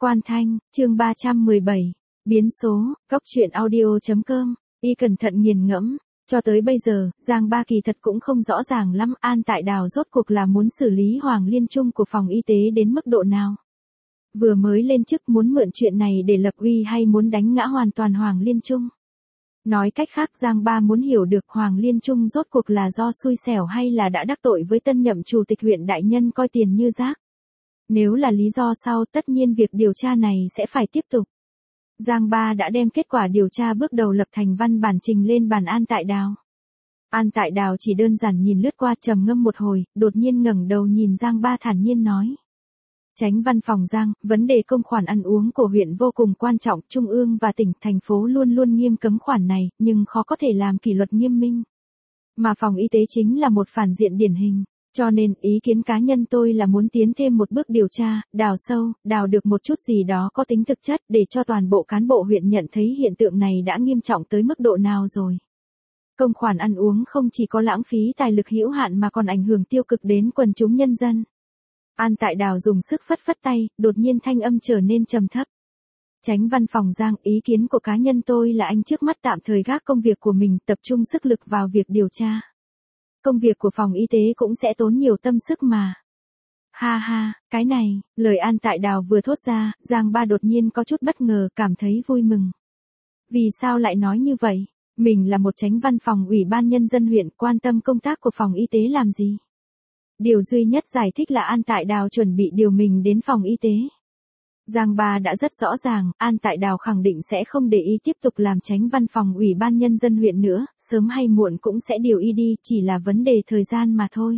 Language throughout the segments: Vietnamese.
Quan Thanh, chương 317, biến số, góc truyện audio.com, y cẩn thận nghiền ngẫm, cho tới bây giờ, Giang Ba kỳ thật cũng không rõ ràng lắm An Tại Đào rốt cuộc là muốn xử lý Hoàng Liên Trung của phòng y tế đến mức độ nào. Vừa mới lên chức muốn mượn chuyện này để lập uy hay muốn đánh ngã hoàn toàn Hoàng Liên Trung. Nói cách khác Giang Ba muốn hiểu được Hoàng Liên Trung rốt cuộc là do xui xẻo hay là đã đắc tội với tân nhậm chủ tịch huyện đại nhân coi tiền như rác. Nếu là lý do sau tất nhiên việc điều tra này sẽ phải tiếp tục. Giang Ba đã đem kết quả điều tra bước đầu lập thành văn bản trình lên bàn An Tại Đào. An Tại Đào chỉ đơn giản nhìn lướt qua trầm ngâm một hồi, đột nhiên ngẩng đầu nhìn Giang Ba thản nhiên nói. Chánh văn phòng Giang, vấn đề công khoản ăn uống của huyện vô cùng quan trọng, trung ương và tỉnh, thành phố luôn luôn nghiêm cấm khoản này, nhưng khó có thể làm kỷ luật nghiêm minh. Mà phòng y tế chính là một phản diện điển hình. Cho nên, ý kiến cá nhân tôi là muốn tiến thêm một bước điều tra, đào sâu, đào được một chút gì đó có tính thực chất để cho toàn bộ cán bộ huyện nhận thấy hiện tượng này đã nghiêm trọng tới mức độ nào rồi. Công khoản ăn uống không chỉ có lãng phí tài lực hữu hạn mà còn ảnh hưởng tiêu cực đến quần chúng nhân dân. An Tại Đào dùng sức phất phất tay, đột nhiên thanh âm trở nên trầm thấp. Chánh văn phòng Giang, ý kiến của cá nhân tôi là anh trước mắt tạm thời gác công việc của mình, tập trung sức lực vào việc điều tra. Công việc của phòng y tế cũng sẽ tốn nhiều tâm sức mà. Ha ha, cái này, lời An Tại Đào vừa thốt ra, Giang Ba đột nhiên có chút bất ngờ, cảm thấy vui mừng. Vì sao lại nói như vậy? Mình là một chánh văn phòng ủy ban nhân dân huyện, quan tâm công tác của phòng y tế làm gì? Điều duy nhất giải thích là An Tại Đào chuẩn bị điều mình đến phòng y tế. Giang Ba đã rất rõ ràng, An Tại Đào khẳng định sẽ không để y tiếp tục làm chánh văn phòng ủy ban nhân dân huyện nữa, sớm hay muộn cũng sẽ điều y đi, chỉ là vấn đề thời gian mà thôi.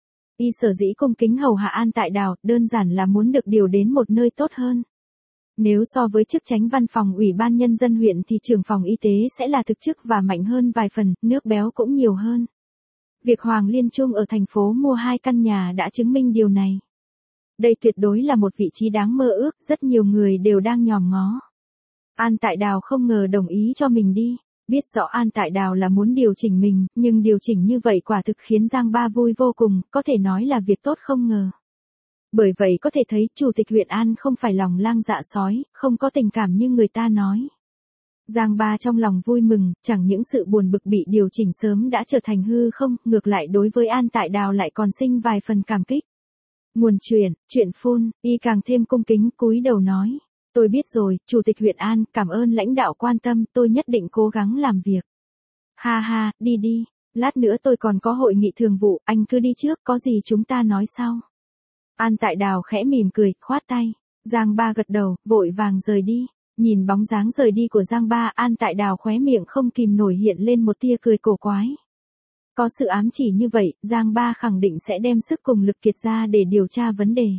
Y sở dĩ cung kính hầu hạ An Tại Đào, đơn giản là muốn được điều đến một nơi tốt hơn. Nếu so với chức chánh văn phòng ủy ban nhân dân huyện thì trưởng phòng y tế sẽ là thực chức và mạnh hơn vài phần, nước béo cũng nhiều hơn. Việc Hoàng Liên Trung ở thành phố mua 2 căn nhà đã chứng minh điều này. Đây tuyệt đối là một vị trí đáng mơ ước, rất nhiều người đều đang nhòm ngó. An Tại Đào không ngờ đồng ý cho mình đi, biết rõ An Tại Đào là muốn điều chỉnh mình, nhưng điều chỉnh như vậy quả thực khiến Giang Ba vui vô cùng, có thể nói là việc tốt không ngờ. Bởi vậy có thể thấy chủ tịch huyện An không phải lòng lang dạ sói, không có tình cảm như người ta nói. Giang Ba trong lòng vui mừng, chẳng những sự buồn bực bị điều chỉnh sớm đã trở thành hư không, ngược lại đối với An Tại Đào lại còn sinh vài phần cảm kích. Nguồn chuyện phun, y càng thêm cung kính cúi đầu nói. Tôi biết rồi, Chủ tịch huyện An, cảm ơn lãnh đạo quan tâm, tôi nhất định cố gắng làm việc. Ha ha, đi đi, lát nữa tôi còn có hội nghị thường vụ, anh cứ đi trước, có gì chúng ta nói sau. An Tại Đào khẽ mỉm cười, khoát tay. Giang Ba gật đầu, vội vàng rời đi. Nhìn bóng dáng rời đi của Giang Ba, An Tại Đào khóe miệng không kìm nổi hiện lên một tia cười cổ quái. Có sự ám chỉ như vậy, Giang Ba khẳng định sẽ đem sức cùng lực kiệt ra để điều tra vấn đề.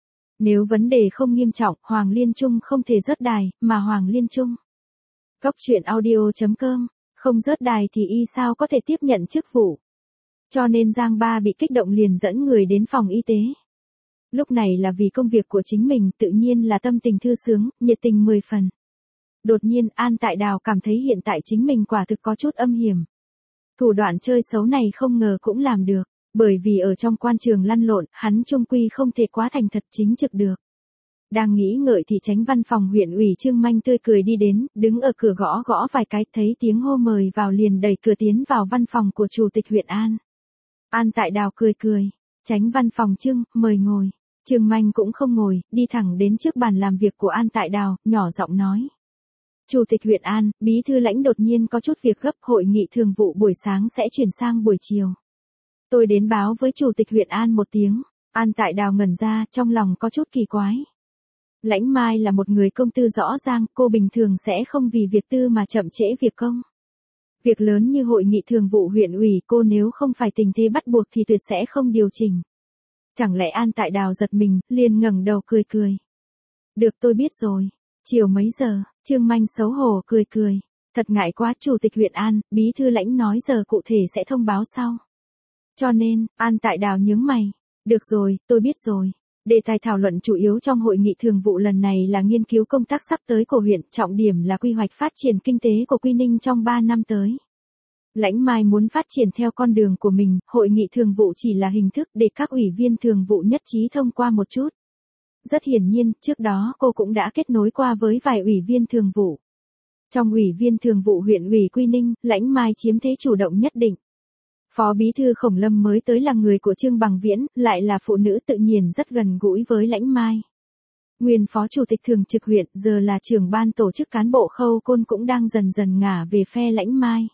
Nếu vấn đề không nghiêm trọng, Hoàng Liên Trung không thể rớt đài, mà Hoàng Liên Trung. Góc truyện audio.com, không rớt đài thì y sao có thể tiếp nhận chức vụ. Cho nên Giang Ba bị kích động liền dẫn người đến phòng y tế. Lúc này là vì công việc của chính mình, tự nhiên là tâm tình thư sướng, nhiệt tình 10 phần. Đột nhiên An Tại Đào cảm thấy hiện tại chính mình quả thực có chút âm hiểm. Thủ đoạn chơi xấu này không ngờ cũng làm được, bởi vì ở trong quan trường lăn lộn, hắn chung quy không thể quá thành thật chính trực được. Đang nghĩ ngợi thì chánh văn phòng huyện ủy Trương Manh tươi cười đi đến, đứng ở cửa gõ gõ vài cái, thấy tiếng hô mời vào liền đẩy cửa tiến vào văn phòng của chủ tịch huyện An. An Tại Đào cười cười, chánh văn phòng Trương, mời ngồi. Trương Manh cũng không ngồi, đi thẳng đến trước bàn làm việc của An Tại Đào, nhỏ giọng nói. Chủ tịch huyện An, bí thư lãnh đột nhiên có chút việc gấp, hội nghị thường vụ buổi sáng sẽ chuyển sang buổi chiều. Tôi đến báo với chủ tịch huyện An một tiếng. An Tại Đào ngẩn ra, trong lòng có chút kỳ quái. Lãnh Mai là một người công tư rõ ràng, cô bình thường sẽ không vì việc tư mà chậm trễ việc công. Việc lớn như hội nghị thường vụ huyện ủy, cô nếu không phải tình thế bắt buộc thì tuyệt sẽ không điều chỉnh. Chẳng lẽ An Tại Đào giật mình, liền ngẩng đầu cười cười. Được, tôi biết rồi. Chiều mấy giờ? Trương Manh xấu hổ cười cười. Thật ngại quá, chủ tịch huyện An, bí thư lãnh nói giờ cụ thể sẽ thông báo sau. Cho nên, An Tại Đào nhướng mày. Được rồi, tôi biết rồi. Đề tài thảo luận chủ yếu trong hội nghị thường vụ lần này là nghiên cứu công tác sắp tới của huyện, trọng điểm là quy hoạch phát triển kinh tế của Quy Ninh trong 3 năm tới. Lãnh Mai muốn phát triển theo con đường của mình, hội nghị thường vụ chỉ là hình thức để các ủy viên thường vụ nhất trí thông qua một chút. rất hiển nhiên, trước đó cô cũng đã kết nối qua với vài ủy viên thường vụ. Trong ủy viên thường vụ huyện ủy Quy Ninh, Lãnh Mai chiếm thế chủ động nhất định. Phó bí thư Khổng Lâm mới tới là người của Trương Bằng Viễn, lại là phụ nữ tự nhiên rất gần gũi với Lãnh Mai. Nguyên phó chủ tịch thường trực huyện, giờ là trưởng ban tổ chức cán bộ Khâu Côn cũng đang dần dần ngả về phe Lãnh Mai.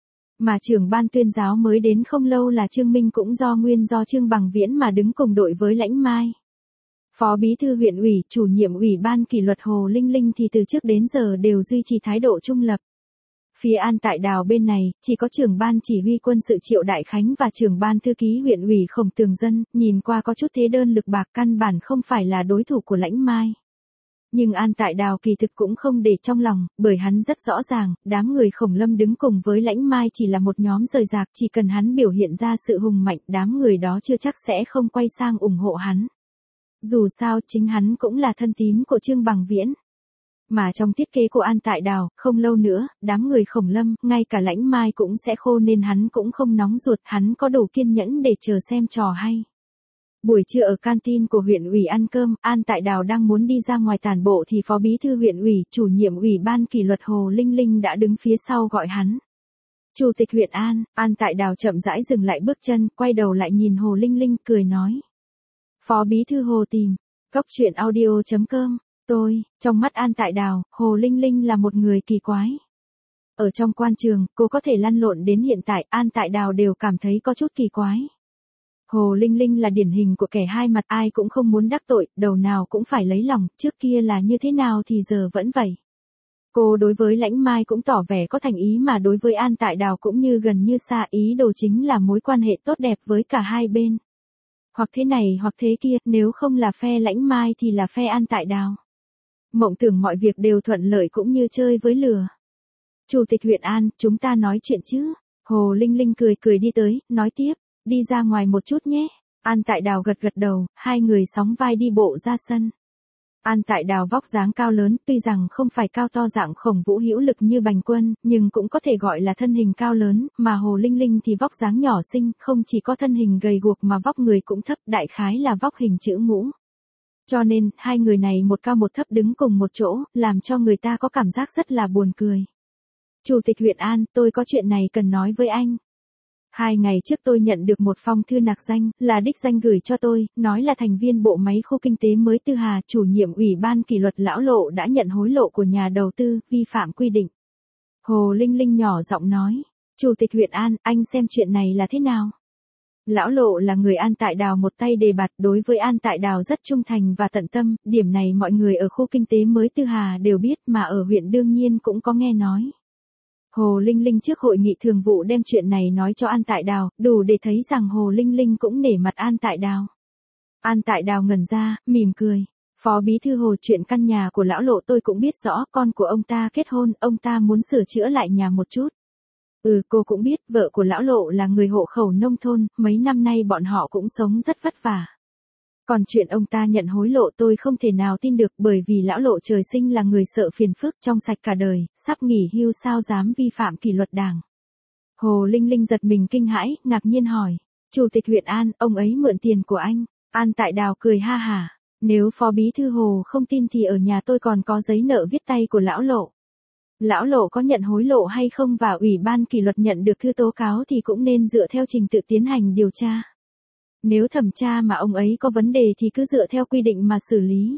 Mà trưởng ban tuyên giáo mới đến không lâu là Trương Minh cũng do Trương Bằng Viễn mà đứng cùng đội với Lãnh Mai. Phó bí thư huyện ủy, chủ nhiệm ủy ban kỷ luật Hồ Linh Linh thì từ trước đến giờ đều duy trì thái độ trung lập. Phía An Tại Đào bên này, chỉ có trưởng ban chỉ huy quân sự Triệu Đại Khánh và trưởng ban thư ký huyện ủy Khổng Tường Dân, nhìn qua có chút thế đơn lực bạc, căn bản không phải là đối thủ của Lãnh Mai. Nhưng An Tại Đào kỳ thực cũng không để trong lòng, bởi hắn rất rõ ràng, đám người Khổng Lâm đứng cùng với Lãnh Mai chỉ là một nhóm rời rạc, chỉ cần hắn biểu hiện ra sự hùng mạnh, đám người đó chưa chắc sẽ không quay sang ủng hộ hắn. Dù sao, chính hắn cũng là thân tín của Trương Bằng Viễn. Mà trong thiết kế của An Tại Đào, không lâu nữa, đám người Khổng Lâm, ngay cả Lãnh Mai cũng sẽ khô nên hắn cũng không nóng ruột, hắn có đủ kiên nhẫn để chờ xem trò hay. Buổi trưa ở canteen của huyện ủy ăn cơm, An Tại Đào đang muốn đi ra ngoài tản bộ thì phó bí thư huyện ủy, chủ nhiệm ủy ban kỷ luật Hồ Linh Linh đã đứng phía sau gọi hắn. Chủ tịch huyện An Tại Đào chậm rãi dừng lại bước chân, quay đầu lại nhìn Hồ Linh Linh, cười nói. Phó bí thư Hồ tìm, cốc truyện audio.com. Trong mắt An Tại Đào, Hồ Linh Linh là một người kỳ quái. Ở trong quan trường, cô có thể lăn lộn đến hiện tại, An Tại Đào đều cảm thấy có chút kỳ quái. Hồ Linh Linh là điển hình của kẻ hai mặt, ai cũng không muốn đắc tội, đầu nào cũng phải lấy lòng, trước kia là như thế nào thì giờ vẫn vậy. Cô đối với Lãnh Mai cũng tỏ vẻ có thành ý mà đối với An Tại Đào cũng như gần như xa, ý đồ chính là mối quan hệ tốt đẹp với cả hai bên. Hoặc thế này hoặc thế kia, nếu không là phe Lãnh Mai thì là phe An Tại Đào. Mộng tưởng mọi việc đều thuận lợi cũng như chơi với lửa. Chủ tịch huyện chúng ta nói chuyện chứ. Hồ Linh Linh cười đi tới, nói tiếp, đi ra ngoài một chút nhé. An Tại Đào gật đầu, hai người sóng vai đi bộ ra sân. An Tại Đào vóc dáng cao lớn, tuy rằng không phải cao to dạng Khổng Vũ hữu lực như Bành Quân, nhưng cũng có thể gọi là thân hình cao lớn, mà Hồ Linh Linh thì vóc dáng nhỏ xinh, không chỉ có thân hình gầy guộc mà vóc người cũng thấp, đại khái là vóc hình chữ ngũ. Cho nên, hai người này một cao một thấp đứng cùng một chỗ, làm cho người ta có cảm giác rất là buồn cười. Chủ tịch huyện tôi có chuyện này cần nói với anh. 2 ngày trước tôi nhận được một phong thư nạc danh, là đích danh gửi cho tôi, nói là thành viên bộ máy khu kinh tế mới Tư Hà, chủ nhiệm ủy ban kỷ luật Lão Lộ đã nhận hối lộ của nhà đầu tư, vi phạm quy định. Hồ Linh Linh nhỏ giọng nói, Chủ tịch huyện anh xem chuyện này là thế nào? Lão Lộ là người An Tại Đào một tay đề bạt, đối với An Tại Đào rất trung thành và tận tâm, điểm này mọi người ở khu kinh tế mới Tư Hà đều biết, mà ở huyện đương nhiên cũng có nghe nói. Hồ Linh Linh trước hội nghị thường vụ đem chuyện này nói cho An Tại Đào, đủ để thấy rằng Hồ Linh Linh cũng nể mặt An Tại Đào. An Tại Đào ngẩn ra, mỉm cười. Phó bí thư Hồ, chuyện căn nhà của Lão Lộ tôi cũng biết rõ, con của ông ta kết hôn, ông ta muốn sửa chữa lại nhà một chút. Cô cũng biết, vợ của Lão Lộ là người hộ khẩu nông thôn, mấy năm nay bọn họ cũng sống rất vất vả. Còn chuyện ông ta nhận hối lộ tôi không thể nào tin được, bởi vì Lão Lộ trời sinh là người sợ phiền phức, trong sạch cả đời, sắp nghỉ hưu sao dám vi phạm kỷ luật đảng. Hồ Linh Linh giật mình kinh hãi, ngạc nhiên hỏi, Chủ tịch huyện ông ấy mượn tiền của anh? An Tại Đào cười ha hả, nếu phó bí thư Hồ không tin thì ở nhà tôi còn có giấy nợ viết tay của Lão Lộ. Lão Lộ có nhận hối lộ hay không và ủy ban kỷ luật nhận được thư tố cáo thì cũng nên dựa theo trình tự tiến hành điều tra. Nếu thẩm tra mà ông ấy có vấn đề thì cứ dựa theo quy định mà xử lý.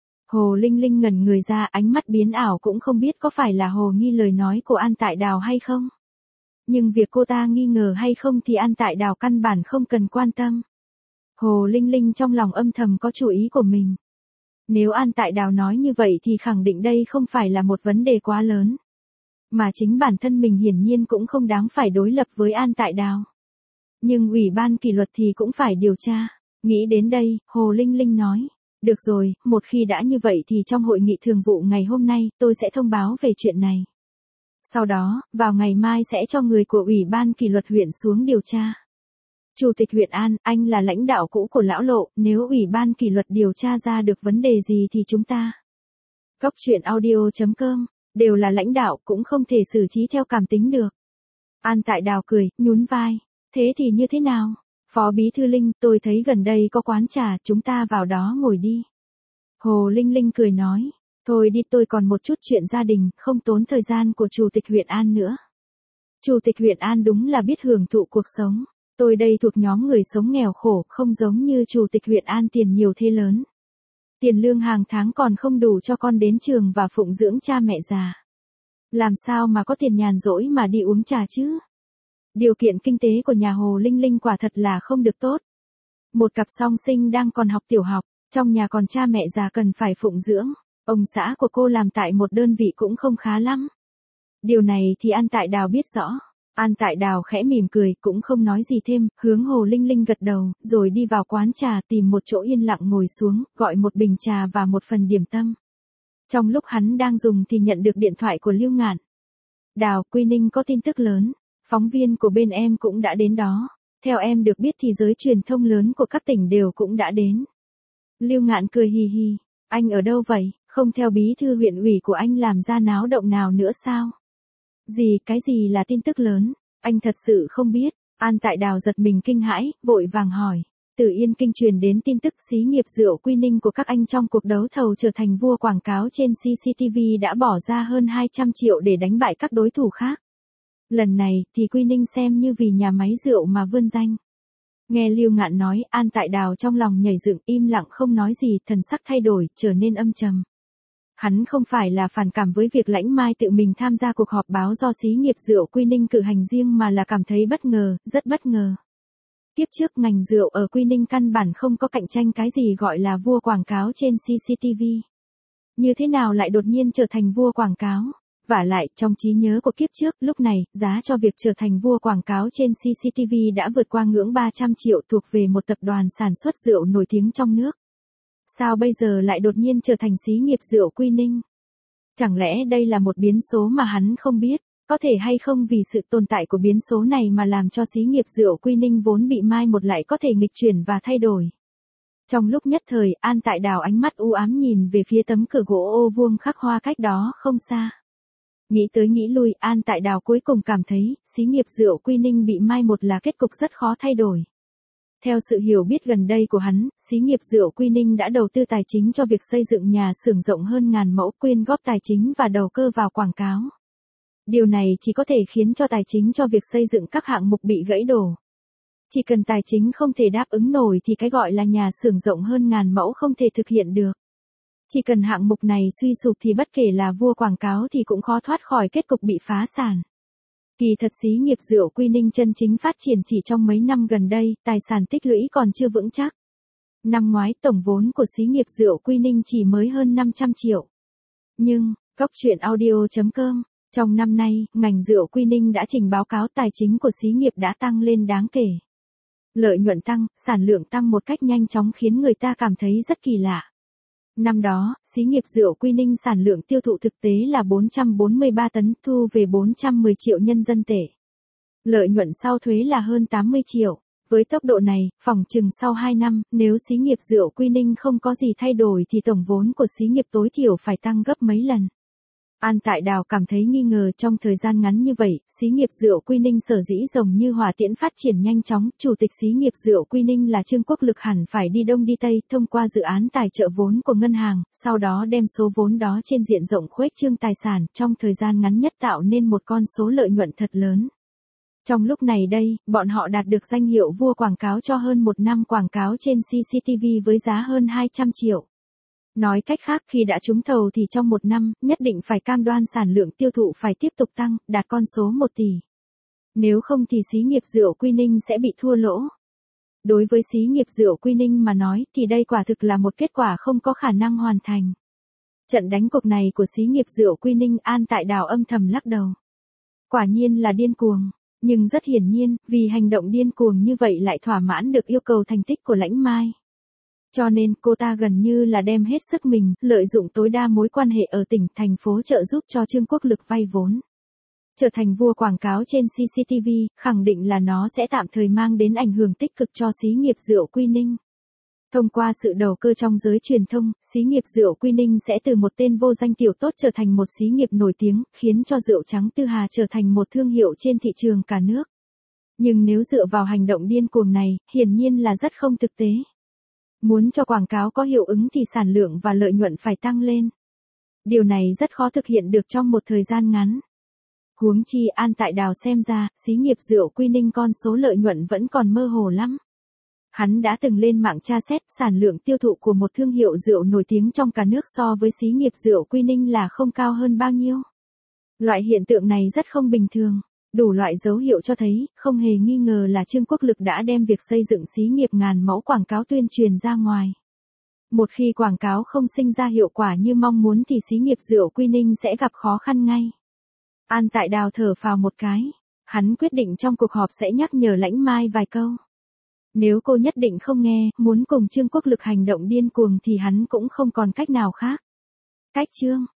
Hồ Linh Linh ngẩn người ra, ánh mắt biến ảo, cũng không biết có phải là hồ nghi lời nói của An Tại Đào hay không. Nhưng việc cô ta nghi ngờ hay không thì An Tại Đào căn bản không cần quan tâm. Hồ Linh Linh trong lòng âm thầm có chủ ý của mình. Nếu An Tại Đào nói như vậy thì khẳng định đây không phải là một vấn đề quá lớn. Mà chính bản thân mình hiển nhiên cũng không đáng phải đối lập với An Tại Đào. Nhưng ủy ban kỷ luật thì cũng phải điều tra. Nghĩ đến đây, Hồ Linh Linh nói, được rồi, một khi đã như vậy thì trong hội nghị thường vụ ngày hôm nay, tôi sẽ thông báo về chuyện này. Sau đó, vào ngày mai sẽ cho người của ủy ban kỷ luật huyện xuống điều tra. Chủ tịch huyện anh là lãnh đạo cũ của Lão Lộ, nếu ủy ban kỷ luật điều tra ra được vấn đề gì thì chúng ta. Cốc truyện audio.com, đều là lãnh đạo cũng không thể xử trí theo cảm tính được. An Tại Đào cười, nhún vai. Thế thì như thế nào? Phó bí thư Linh, tôi thấy gần đây có quán trà, chúng ta vào đó ngồi đi. Hồ Linh Linh cười nói, thôi đi tôi còn một chút chuyện gia đình, không tốn thời gian của Chủ tịch huyện An nữa. Chủ tịch huyện An đúng là biết hưởng thụ cuộc sống. Tôi đây thuộc nhóm người sống nghèo khổ, không giống như Chủ tịch huyện An tiền nhiều thế lớn. Tiền lương hàng tháng còn không đủ cho con đến trường và phụng dưỡng cha mẹ già. Làm sao mà có tiền nhàn rỗi mà đi uống trà chứ? Điều kiện kinh tế của nhà Hồ Linh Linh quả thật là không được tốt. Một cặp song sinh đang còn học tiểu học, trong nhà còn cha mẹ già cần phải phụng dưỡng. Ông xã của cô làm tại một đơn vị cũng không khá lắm. Điều này thì An Tại Đào biết rõ. An Tại Đào khẽ mỉm cười, cũng không nói gì thêm, hướng Hồ Linh Linh gật đầu, rồi đi vào quán trà tìm một chỗ yên lặng ngồi xuống, gọi một bình trà và một phần điểm tâm. Trong lúc hắn đang dùng thì nhận được điện thoại của Lưu Ngạn. Đào, Quy Ninh có tin tức lớn, phóng viên của bên em cũng đã đến đó. Theo em được biết thì giới truyền thông lớn của các tỉnh đều cũng đã đến. Lưu Ngạn cười hì hì, anh ở đâu vậy, không theo bí thư huyện ủy của anh làm ra náo động nào nữa sao? Cái gì là tin tức lớn, anh thật sự không biết. An Tại Đào giật mình kinh hãi, vội vàng hỏi. Từ Yên Kinh truyền đến tin tức xí nghiệp rượu Quy Ninh của các anh trong cuộc đấu thầu trở thành vua quảng cáo trên CCTV đã bỏ ra hơn 200 triệu để đánh bại các đối thủ khác. Lần này thì Quy Ninh xem như vì nhà máy rượu mà vươn danh. Nghe Lưu Ngạn nói, An Tại Đào trong lòng nhảy dựng, im lặng không nói gì, thần sắc thay đổi, trở nên âm trầm. Hắn không phải là phản cảm với việc Lãnh Mai tự mình tham gia cuộc họp báo do xí nghiệp rượu Quy Ninh cử hành riêng mà là cảm thấy bất ngờ, rất bất ngờ. Tiếp trước ngành rượu ở Quy Ninh căn bản không có cạnh tranh cái gì gọi là vua quảng cáo trên CCTV. Như thế nào lại đột nhiên trở thành vua quảng cáo? Vả lại, trong trí nhớ của kiếp trước, lúc này, giá cho việc trở thành vua quảng cáo trên CCTV đã vượt qua ngưỡng 300 triệu thuộc về một tập đoàn sản xuất rượu nổi tiếng trong nước. Sao bây giờ lại đột nhiên trở thành xí nghiệp rượu Quy Ninh? Chẳng lẽ đây là một biến số mà hắn không biết? Có thể hay không vì sự tồn tại của biến số này mà làm cho xí nghiệp rượu Quy Ninh vốn bị mai một lại có thể nghịch chuyển và thay đổi? Trong lúc nhất thời, An Tại Đào ánh mắt u ám nhìn về phía tấm cửa gỗ ô vuông khắc hoa cách đó không xa. Nghĩ tới nghĩ lui, An Tại Đào cuối cùng cảm thấy, xí nghiệp rượu Quy Ninh bị mai một là kết cục rất khó thay đổi. Theo sự hiểu biết gần đây của hắn, xí nghiệp rượu Quy Ninh đã đầu tư tài chính cho việc xây dựng nhà xưởng rộng hơn 1000 mẫu, quyên góp tài chính và đầu cơ vào quảng cáo. Điều này chỉ có thể khiến cho tài chính cho việc xây dựng các hạng mục bị gãy đổ. Chỉ cần tài chính không thể đáp ứng nổi thì cái gọi là nhà xưởng rộng hơn 1000 mẫu không thể thực hiện được. Chỉ cần hạng mục này suy sụp thì bất kể là vua quảng cáo thì cũng khó thoát khỏi kết cục bị phá sản. Kỳ thật xí nghiệp rượu Quy Ninh chân chính phát triển chỉ trong mấy năm gần đây, tài sản tích lũy còn chưa vững chắc. Năm ngoái tổng vốn của xí nghiệp rượu Quy Ninh chỉ mới hơn 500 triệu. Nhưng, Góc Truyện Audio.com, trong năm nay, ngành rượu Quy Ninh đã trình báo cáo tài chính của xí nghiệp đã tăng lên đáng kể. Lợi nhuận tăng, sản lượng tăng một cách nhanh chóng khiến người ta cảm thấy rất kỳ lạ. Năm đó, xí nghiệp rượu Quy Ninh sản lượng tiêu thụ thực tế là 443 tấn, thu về 410 triệu nhân dân tệ. Lợi nhuận sau thuế là hơn 80 triệu. Với tốc độ này, phỏng chừng sau 2 năm, nếu xí nghiệp rượu Quy Ninh không có gì thay đổi thì tổng vốn của xí nghiệp tối thiểu phải tăng gấp mấy lần. An Tại Đào cảm thấy nghi ngờ trong thời gian ngắn như vậy, xí nghiệp rượu Quy Ninh sở dĩ rồng như hỏa tiễn phát triển nhanh chóng, chủ tịch xí nghiệp rượu Quy Ninh là Trương Quốc Lực hẳn phải đi đông đi tây thông qua dự án tài trợ vốn của ngân hàng, sau đó đem số vốn đó trên diện rộng khuếch trương tài sản, trong thời gian ngắn nhất tạo nên một con số lợi nhuận thật lớn. Trong lúc này đây, bọn họ đạt được danh hiệu vua quảng cáo cho hơn một năm quảng cáo trên CCTV với giá hơn 200 triệu. Nói cách khác khi đã trúng thầu thì trong một năm, nhất định phải cam đoan sản lượng tiêu thụ phải tiếp tục tăng, đạt con số 1 tỷ. Nếu không thì xí nghiệp rượu Quy Ninh sẽ bị thua lỗ. Đối với xí nghiệp rượu Quy Ninh mà nói thì đây quả thực là một kết quả không có khả năng hoàn thành. Trận đánh cuộc này của xí nghiệp rượu Quy Ninh, An Tại Đào âm thầm lắc đầu. Quả nhiên là điên cuồng. Nhưng rất hiển nhiên, vì hành động điên cuồng như vậy lại thỏa mãn được yêu cầu thành tích của Lãnh Mai. Cho nên cô ta gần như là đem hết sức mình, lợi dụng tối đa mối quan hệ ở tỉnh, thành phố trợ giúp cho Trương Quốc Lực vay vốn. Trở thành vua quảng cáo trên CCTV, khẳng định là nó sẽ tạm thời mang đến ảnh hưởng tích cực cho xí nghiệp rượu Quy Ninh. Thông qua sự đầu cơ trong giới truyền thông, xí nghiệp rượu Quy Ninh sẽ từ một tên vô danh tiểu tốt trở thành một xí nghiệp nổi tiếng, khiến cho rượu trắng Tư Hà trở thành một thương hiệu trên thị trường cả nước. Nhưng nếu dựa vào hành động điên cuồng này, hiển nhiên là rất không thực tế. Muốn cho quảng cáo có hiệu ứng thì sản lượng và lợi nhuận phải tăng lên. Điều này rất khó thực hiện được trong một thời gian ngắn. Huống chi An Tại Đào xem ra, xí nghiệp rượu Quy Ninh con số lợi nhuận vẫn còn mơ hồ lắm. Hắn đã từng lên mạng tra xét sản lượng tiêu thụ của một thương hiệu rượu nổi tiếng trong cả nước so với xí nghiệp rượu Quy Ninh là không cao hơn bao nhiêu. Loại hiện tượng này rất không bình thường. Đủ loại dấu hiệu cho thấy, không hề nghi ngờ là Trương Quốc Lực đã đem việc xây dựng xí nghiệp ngàn mẫu quảng cáo tuyên truyền ra ngoài. Một khi quảng cáo không sinh ra hiệu quả như mong muốn thì xí nghiệp rượu Quy Ninh sẽ gặp khó khăn ngay. An Tại Đào thở phào một cái. Hắn quyết định trong cuộc họp sẽ nhắc nhở Lãnh Mai vài câu. Nếu cô nhất định không nghe, muốn cùng Trương Quốc Lực hành động điên cuồng thì hắn cũng không còn cách nào khác. Cách chương